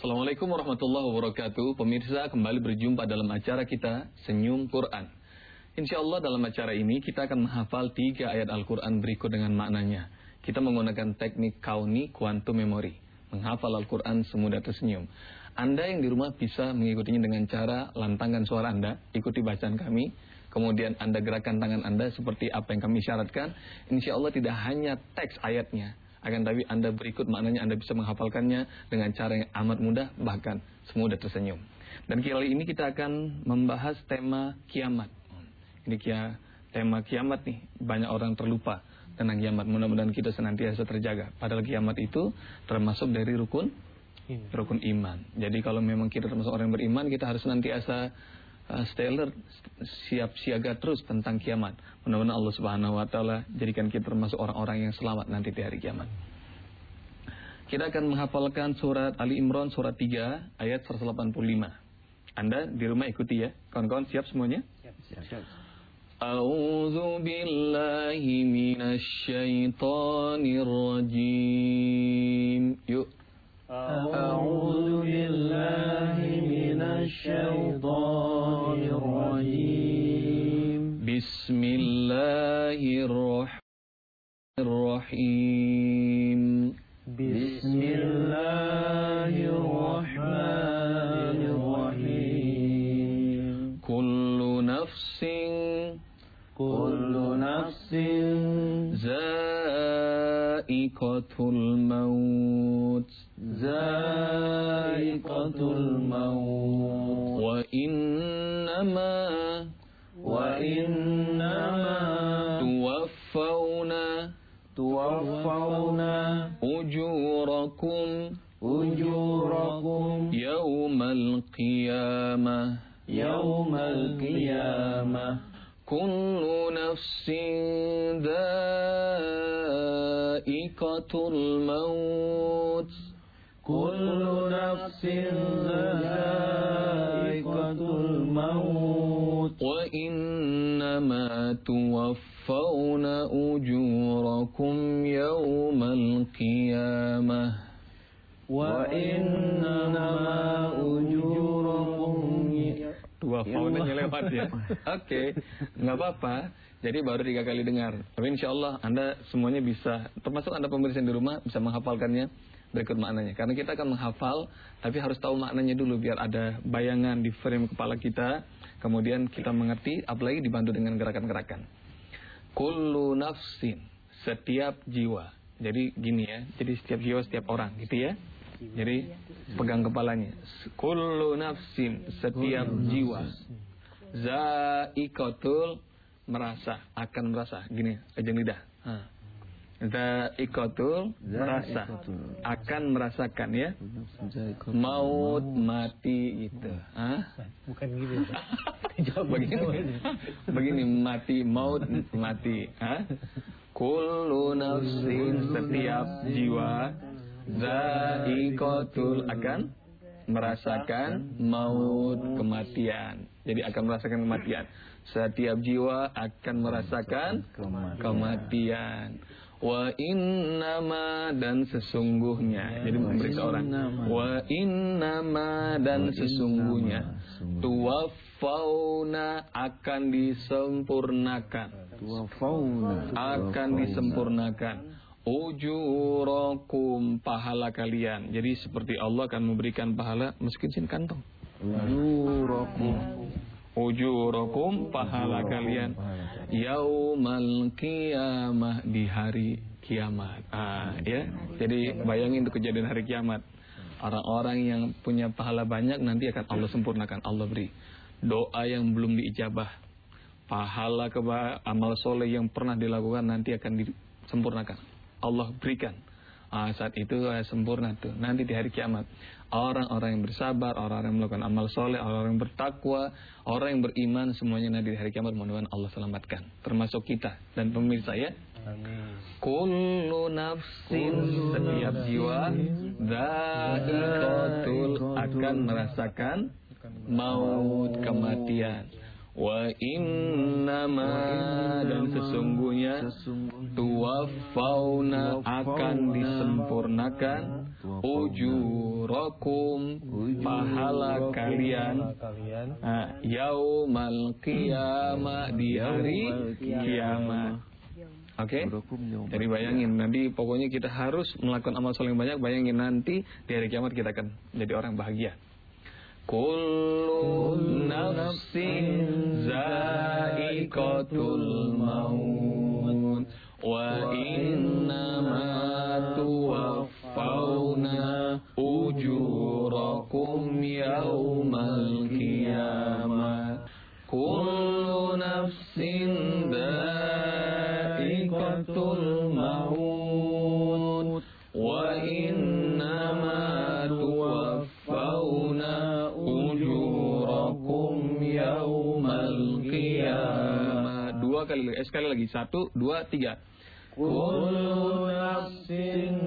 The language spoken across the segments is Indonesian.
Assalamualaikum warahmatullahi wabarakatuh. Pemirsa, kembali berjumpa dalam acara kita Senyum Quran. InsyaAllah dalam acara ini kita akan menghafal 3 ayat Al-Quran berikut dengan maknanya. Kita menggunakan teknik kauni quantum memory, menghafal Al-Quran semudah tersenyum. Anda yang di rumah bisa mengikutinya dengan cara lantangkan suara Anda, ikuti bacaan kami, kemudian Anda gerakkan tangan Anda seperti apa yang kami syaratkan. InsyaAllah tidak hanya teks ayatnya, akan tapi Anda berikut maknanya, Anda bisa menghafalkannya dengan cara yang amat mudah, bahkan semudah tersenyum. Dan kali ini kita akan membahas tema kiamat. Ini tema kiamat nih, banyak orang terlupa tentang kiamat. Mudah-mudahan kita senantiasa terjaga. Padahal kiamat itu termasuk dari rukun iman. Jadi kalau memang kita termasuk orang yang beriman, kita harus senantiasa stay alert, siap siaga terus tentang kiamat. Mudah-mudahan Allah Subhanahu wa taala jadikan kita termasuk orang-orang yang selamat nanti di hari kiamat. Kita akan menghafalkan surat Ali Imran surat 3 ayat 185. Anda di rumah ikuti ya. Kawan-kawan siap semuanya? Siap. A'udzu billahi minasy syaithanir rajim. Yuk. أعوذ بالله من الشيطان الرجيم بسم الله الرحمن بسم الله الرحمن الرحيم كل نفس ذائقة الموت وإنما توفون أجوركم يوم القيامة كل نفس ذائقة الموت وإنما توفون أجوركم يوم القيامة Faunanya lewat ya. Oke, nggak apa-apa. Jadi baru 3 kali dengar. Tapi insya Allah Anda semuanya bisa, termasuk Anda pemirsa di rumah, bisa menghafalkannya berikut maknanya. Karena kita akan menghafal, tapi harus tahu maknanya dulu biar ada bayangan di frame kepala kita. Kemudian kita mengerti, apalagi dibantu dengan gerakan-gerakan. Kullu nafsin, setiap jiwa. Jadi gini ya, jadi setiap jiwa, setiap orang gitu ya. Jadi pegang kepalanya. Kullu nafsin, setiap jiwa. Za'iqatul, akan merasa. Gini, ejeng lidah. Za'iqatul, merasa, akan merasakan ya. Maut, mati gitu. Bukan gitu. Begini, mati, maut, mati. Kullu nafsin, setiap jiwa. Za'iqatul, akan merasakan maut, kematian. Jadi akan merasakan kematian. Setiap jiwa akan merasakan kematian. Wa innama, dan sesungguhnya. Jadi memberitahu orang. Wa innama, dan sesungguhnya. Tuwaffawna, akan disempurnakan. Akan disempurnakan. Ujurakum, pahala kalian. Jadi seperti Allah akan memberikan pahala. Masukin sini kantong. Ujurakum, pahala kalian. Yaumal qiyamah, di hari kiamat. Ya. Jadi bayangin itu kejadian hari kiamat. Orang-orang yang punya pahala banyak nanti akan Allah sempurnakan, Allah beri. Doa yang belum diijabah, pahala amal soleh yang pernah dilakukan nanti akan disempurnakan, Allah berikan. Saat itu sempurna tuh. Nanti di hari kiamat, orang-orang yang bersabar, orang-orang yang melakukan amal soleh, orang-orang yang bertakwa, orang yang beriman, semuanya nanti di hari kiamat mudah-mudahan Allah selamatkan, termasuk kita dan pemirsa ya. Amin. Kullu nafsin, setiap jiwa, dha'iqatul, akan merasakan maut, kematian. Wa innama dan sesungguhnya tuwaffawna akan disempurnakan ujurakum pahala kalian yaumal qiyamah di hari kiamat. Oke? Jadi bayangin nanti pokoknya kita harus melakukan amal soleh yang banyak. Bayangin nanti di hari kiamat kita akan jadi orang bahagia. Kullu nafsin za'iqatul maut wa innama tuwaffawna ujurakum yaumal qiyamah. Kullu nafsin za'iqatul maut wa innama tuwaffawna ujurakum yaumal qiyamah. Dua kali, sekali lagi. 1, 2, 3. Kullu nafsin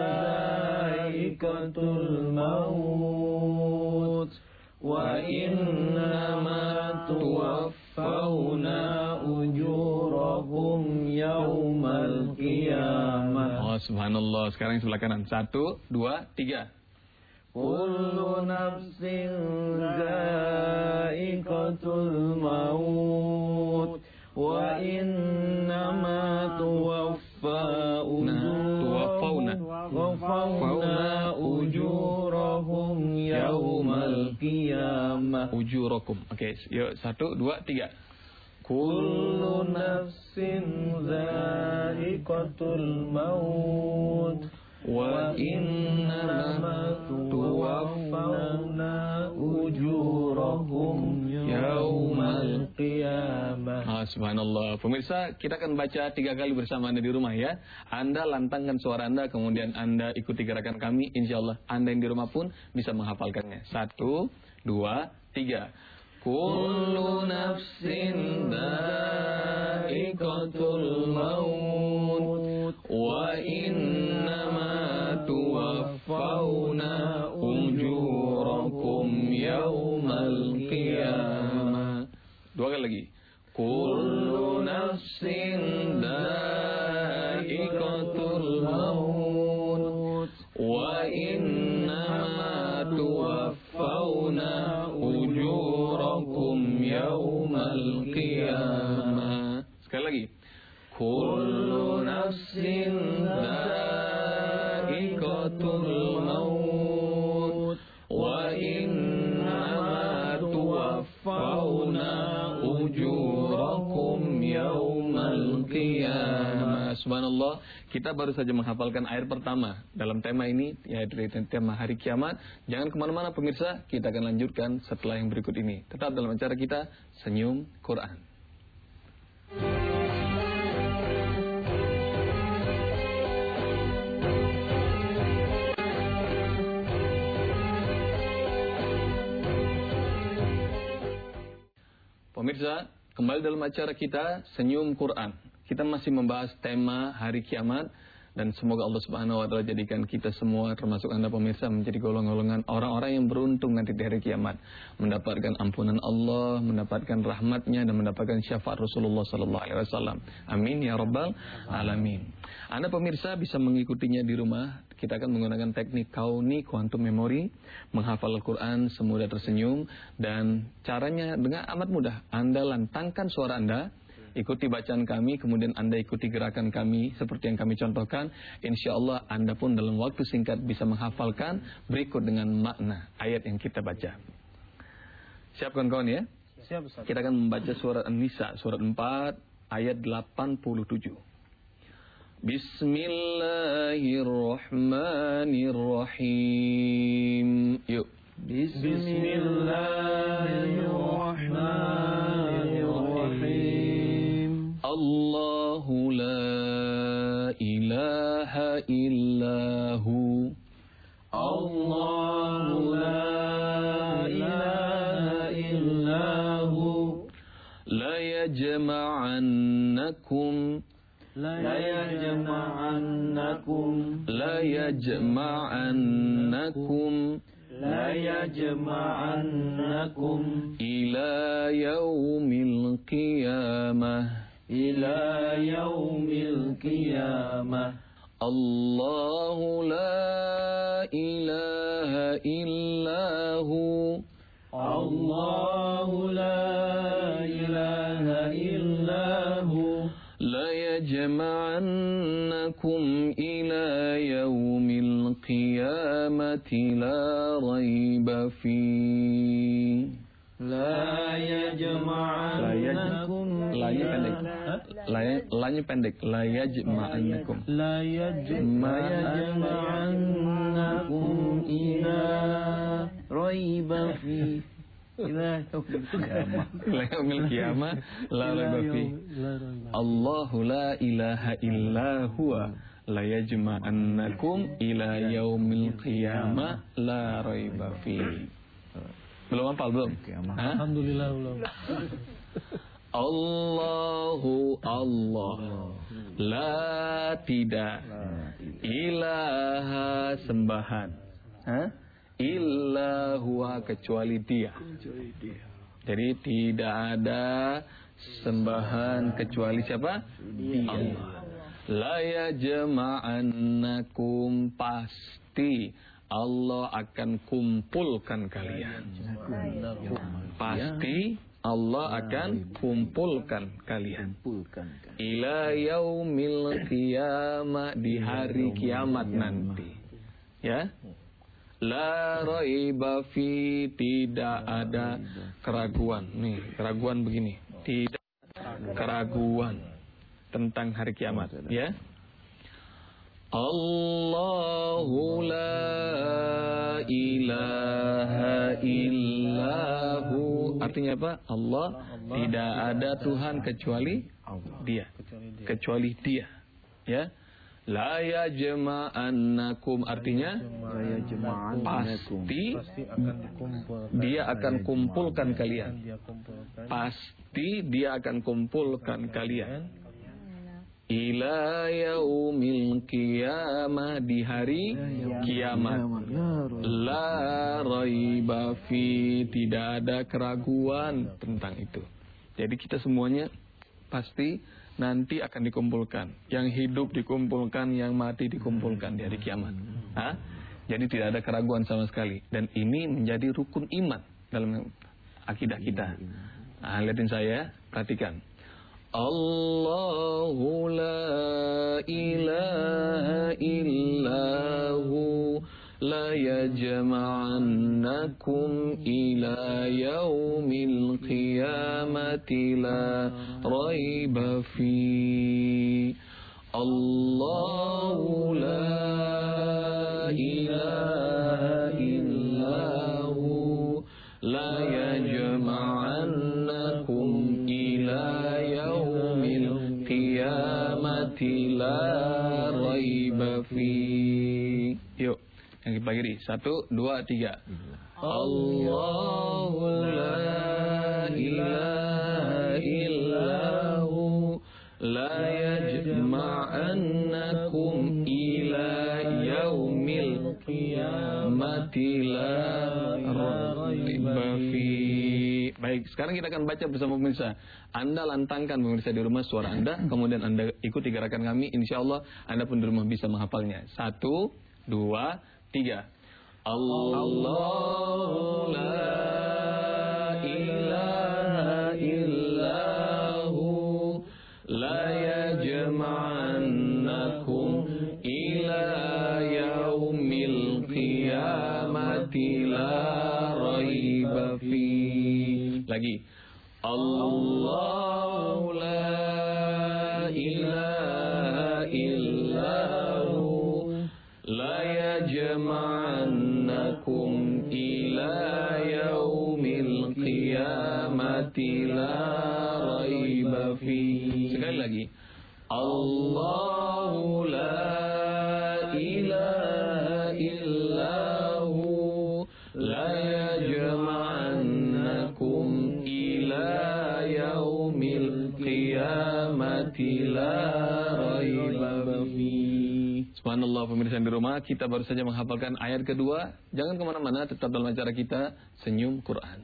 dha'iqatul maut wa innama tuwaffawna ujurakum yaumal qiyamah. Oh, subhanallah. Sekarang sebelah kanan. 1, 2, 3. Kullu nafsin dha'iqatul maut wa innama tuwaffawna ujurahum yaumal qiyamah. Ujurakum. Oke, yuk 1, 2, 3. Kullu nafsin dha'iqatul maut wa innama tuwaffawna ujurahum yaumal qiyamah. Subhanallah. Pemirsa, kita akan baca 3 kali bersama Anda di rumah ya. Anda lantangkan suara Anda, kemudian Anda ikuti gerakan kami. Insya Allah Anda yang di rumah pun bisa menghafalkannya. 1, 2, 3. Kullu nafsin dha'iqatul maut wa innama tuwaffawna ujurakum yaumal qiyamah. 2 kali lagi. Kullu nafsin dha'iqatul maut wa innama tuwaffawna ujurakum yaumal qiyamah. Sekali lagi. Kullu nafsin dha'iqatul maut wa innama tuwaffawna ujurakum yaumal qiyamah. Subhanallah, kita baru saja menghafalkan ayat pertama dalam tema ini, yaitu tema hari kiamat. Jangan kemana-mana pemirsa, kita akan lanjutkan setelah yang berikut ini. Tetap dalam acara kita, Senyum Quran. Pemirsa, kembali dalam acara kita Senyum Quran. Kita masih membahas tema hari kiamat dan semoga Allah Subhanahu wa taala jadikan kita semua termasuk Anda pemirsa menjadi golongan-golongan orang-orang yang beruntung nanti di hari kiamat, mendapatkan ampunan Allah, mendapatkan rahmatnya dan mendapatkan syafaat Rasulullah sallallahu alaihi wasallam. Amin ya rabbal alamin. Anda pemirsa bisa mengikutinya di rumah. Kita akan menggunakan teknik kauni quantum memory, menghafal Al-Quran semudah tersenyum, dan caranya dengan amat mudah. Anda lantangkan suara Anda, ikuti bacaan kami, kemudian Anda ikuti gerakan kami seperti yang kami contohkan. Insya Allah Anda pun dalam waktu singkat bisa menghafalkan berikut dengan makna ayat yang kita baca. Siap kawan-kawan ya? Siap, Ustaz. Kita akan membaca surat An-Nisa, surat 4, ayat 87. Bismillahirrahmanirrahim. Yuk. Bismillahirrahmanirrahim. Allahu la ilaha illahu. Allahu la ilaha illahu. La yajma'annakum. La yajma'annakum. La yajma'annakum لا يجمعنكم إلى يوم القيامة إلى يوم القيامة الله لا إله إلا هو الله لا إله إلا هو ليجمعنكم إلى يوم القيامة لا ريب فيه. لا يجمعنكم Lanya pendek. La yajma'annakum. لا يجمعنكم إلى ريب فيه إلى Yaumil qiyamah la raiba fi. Allahu la ilaha illa huwa la yajma'annakum ila yaumil qiyamah la raiba fi. Belum hafal belum? Hah? Alhamdulillah belum. Allahu Allah la tidak ilaha sembahan illa huwa kecuali dia. Jadi tidak ada sembahan kecuali siapa? Allah. La yajma'annakum pasti Allah akan kumpulkan kalian. Pasti Allah akan kumpulkan kalian. Ila yaumil qiyamah di hari kiamat nanti. Ya. La raiba fi tidak ada keraguan. Nih, keraguan begini. Tidak keraguan tentang hari kiamat, ya. Allahu la ilaha illahu. Artinya apa? Allah tidak ada Tuhan kecuali Dia. Kecuali Dia. Ya. La yajma'annakum artinya pasti Dia akan kumpulkan kalian. Pasti Dia akan kumpulkan kalian. Ila yaumil qiyamah di hari kiamat. La raiba fi tidak ada keraguan tentang itu. Jadi kita semuanya pasti nanti akan dikumpulkan. Yang hidup dikumpulkan, yang mati dikumpulkan di hari kiamat. Jadi tidak ada keraguan sama sekali. Dan ini menjadi rukun iman dalam akidah kita. Lihatin saya, perhatikan. Allahu la ilaha illahu la yajma'annakum ila yaumil qiyamati la raiba fi. Allahu la ilaha illahu la yajma'annakum ila yaumil qiyamati la raiba fi. Yuk, yang kita bagi 1, 2, 3. Allahu la ilaha illahu la yajma'annakum ila yaumil qiyamati la raiba fi. Baik, sekarang kita akan baca bersama pemirsa. Anda lantangkan pemirsa di rumah suara Anda, kemudian Anda ikuti gerakan kami. Insya Allah Anda pun di rumah bisa menghafalnya. 1, 2, 3. Allahu la ilaha illahu la yajma'annakum ila yaumil qiyamati la raiba fi. Lagi. Allahu la ilaha illahu la yajma'annakum ila yaumil qiyamati la raiba fi. Sekali lagi. Allahu la ilaha illahu la yajma'annakum ila yaumil qiyamati la raiba fi. Subhanallah, pemirsa di rumah, kita baru saja menghafalkan ayat kedua. Jangan kemana-mana, tetap dalam acara kita Senyum Quran.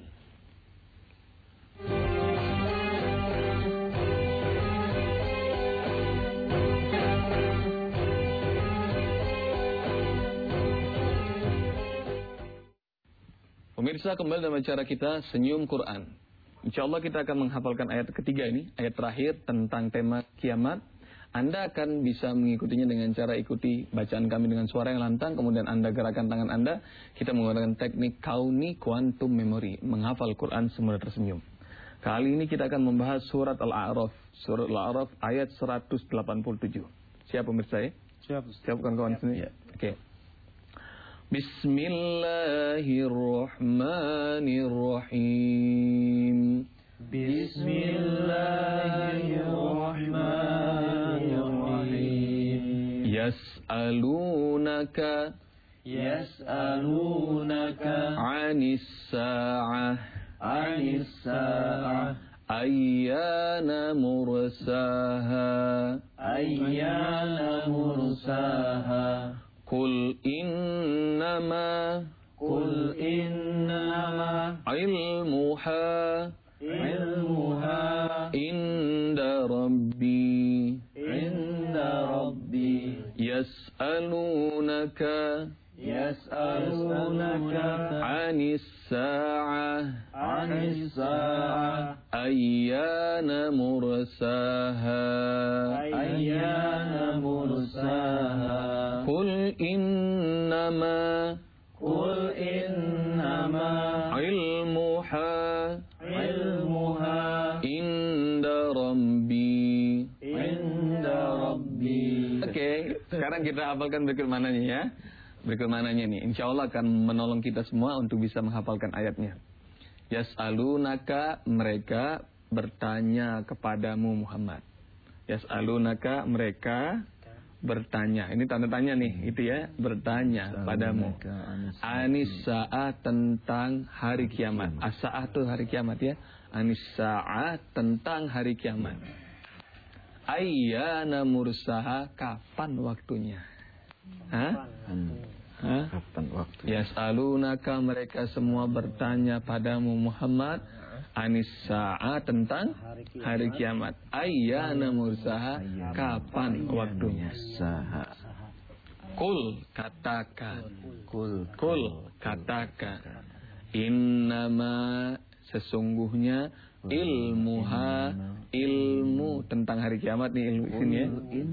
Pemirsa, kembali dalam acara kita Senyum Quran. Insya Allah kita akan menghafalkan ayat ketiga ini, ayat terakhir tentang tema kiamat. Anda akan bisa mengikutinya dengan cara ikuti bacaan kami dengan suara yang lantang, kemudian Anda gerakan tangan Anda. Kita menggunakan teknik kauni quantum memory, menghafal Quran semula tersenyum. Kali ini kita akan membahas surat Al-A'raf. Surat Al-A'raf ayat 187. Siap pemirsa ya? Siap kawan-kawan sini? Ya. Oke. Bismillahirrahmanirrahim. Bismillahirrahmanirrahim. Yas'alunaka anis sa'ah ayyana mursaha Qul innama ilmuha inda rabbi yas'alunaka anis sa'ah ayyana mursaha Qul innama ilmuha inda rabbi. Oke, sekarang kita hafalkan berikut mananya ya. Berikut mananya nih, insya Allah akan menolong kita semua untuk bisa menghafalkan ayatnya. Yas'alunaka, mereka bertanya kepadamu Muhammad. Yas'alunaka, mereka bertanya. Ini tanda tanya nih, itu ya, bertanya padamu. Anis sa'ah, tentang hari kiamat. As-sa'ah itu hari kiamat ya. Anis sa'ah, tentang hari kiamat. Ayyana mursaha, kapan waktunya? Kapan waktunya? Yas'alunaka, mereka semua bertanya padamu Muhammad. Anis sa'ah, tentang hari kiamat. Ayyana mursaha, kapan waktunya? Qul, katakan. Katakan. Innama, sesungguhnya, ilmuha, ilmu tentang hari kiamat nih, ilmu sini ya.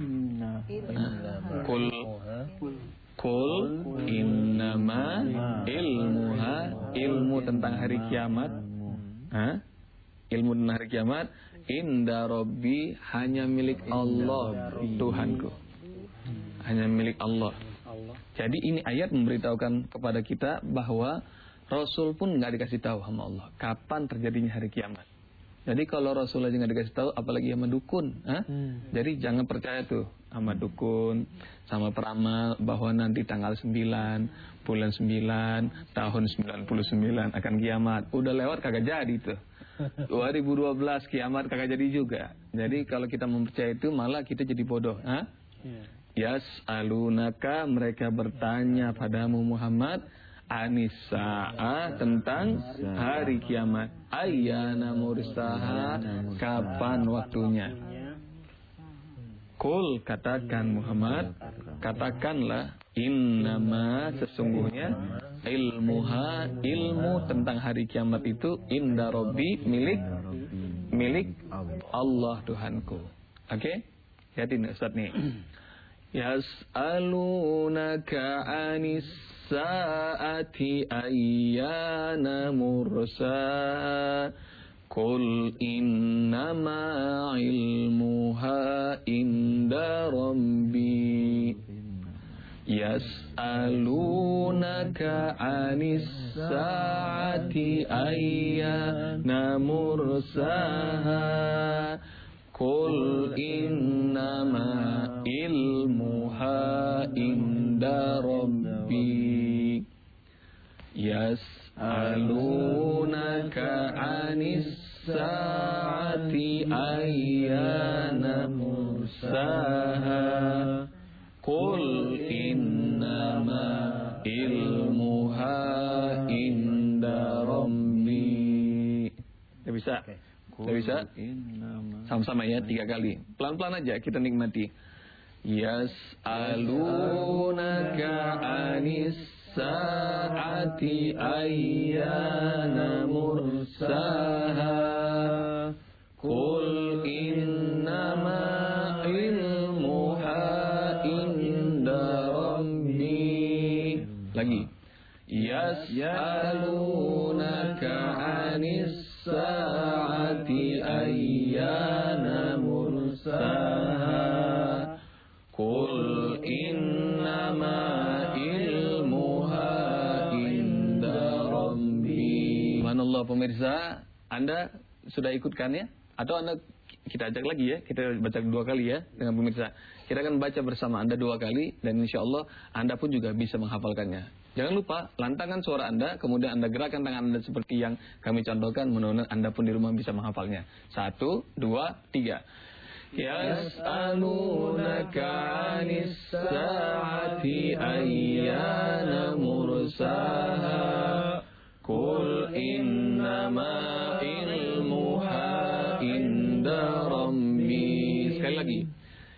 Qul innama ilmuha, ilmu tentang hari kiamat. Ilmu tentang hari kiamat inda rabbi, hanya milik Allah Tuhanku. Hanya milik Allah. Jadi ini ayat memberitahukan kepada kita bahwa Rasul pun nggak dikasih tahu sama Allah kapan terjadinya hari kiamat. Jadi kalau Rasul aja nggak dikasih tahu, apalagi sama dukun. Jadi jangan percaya tuh sama dukun, sama peramal bahwa nanti tanggal 9, bulan 9, tahun 99 akan kiamat. Udah lewat kagak jadi tuh. 2012 kiamat kagak jadi juga. Jadi kalau kita mempercayai itu malah kita jadi bodoh. Yas'alunaka, mereka bertanya padamu Muhammad. Anisa'ah, tentang hari kiamat. Ayyana mursaha, kapan waktunya? Qul, katakan Muhammad, katakanlah, innama, sesungguhnya, ilmuha, ilmu tentang hari kiamat itu, inda rabbi, milik Allah Tuhanku. Oke? Lihatin Ustaz nih. Yas'alunaka anis sa'ati ayyana mursaha Qul innama ilmuha inda rabbi Yas'alunaka anis sa'ati ayyana mursaha Qul innama ilmuha inda rabbi Yas'alunaka anis sa'ati ayyana mursaha Qul bisa? Nggak bisa? Sama-sama ya, 3 kali. Pelan-pelan aja kita nikmati. Yas'alunaka anis sa'ati ayyana mursaha Qul innama ilmuha inda rabbi. Lagi. Yas'alunaka anis sa'ati ayyana mursaha Qul innama ilmuha inda rabbi. Subhanallah pemirsa, Anda sudah ikutkan ya? Atau Anda, kita ajak lagi ya, kita baca 2 kali ya dengan pemirsa. Kita akan baca bersama Anda 2 kali dan insya Allah Anda pun juga bisa menghafalkannya. Jangan lupa lantangkan suara Anda, kemudian Anda gerakkan tangan Anda seperti yang kami contohkan. Mudah-mudahan Anda pun di rumah bisa menghafalnya. 1, 2, 3. Yas'alunaka 'anis sa'ati ayyana mursaha